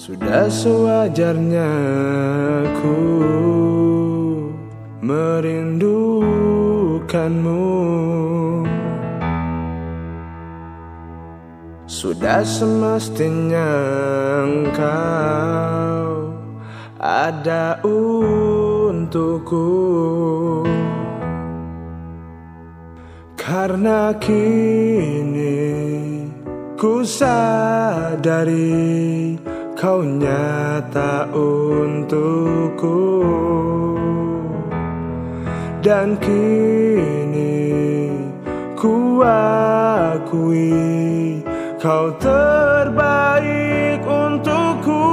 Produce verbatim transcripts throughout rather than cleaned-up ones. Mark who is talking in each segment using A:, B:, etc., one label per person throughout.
A: Sudah sewajarnya ku merindukanmu. Sudah semestinya engkau ada untukku. Karena kini ku sadari kau nyata untukku. Dan kini ku akui kau terbaik untukku.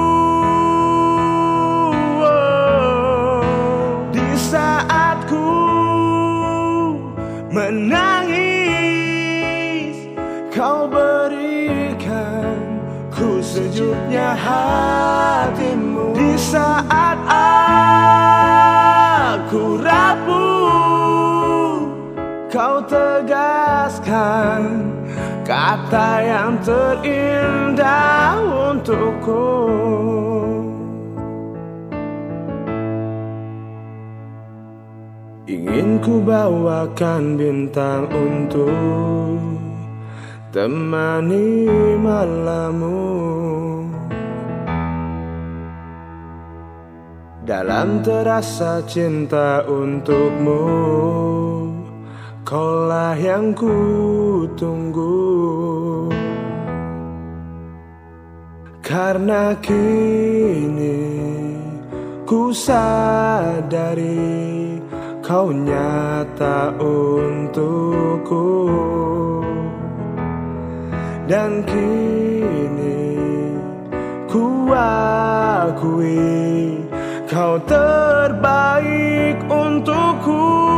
A: Oh, di saat ku menangis, kau berikan ku sejuknya hatimu. Di saat aku rapuh, kau tegaskan kata yang terindah untukku. Ingin ku bawakan bintang untuk temani malammu. Dalam terasa cinta untukmu, kaulah yang ku tunggu. Karena kini ku sadari kau nyata untukku. Dan kini ku akui kau terbaik untukku.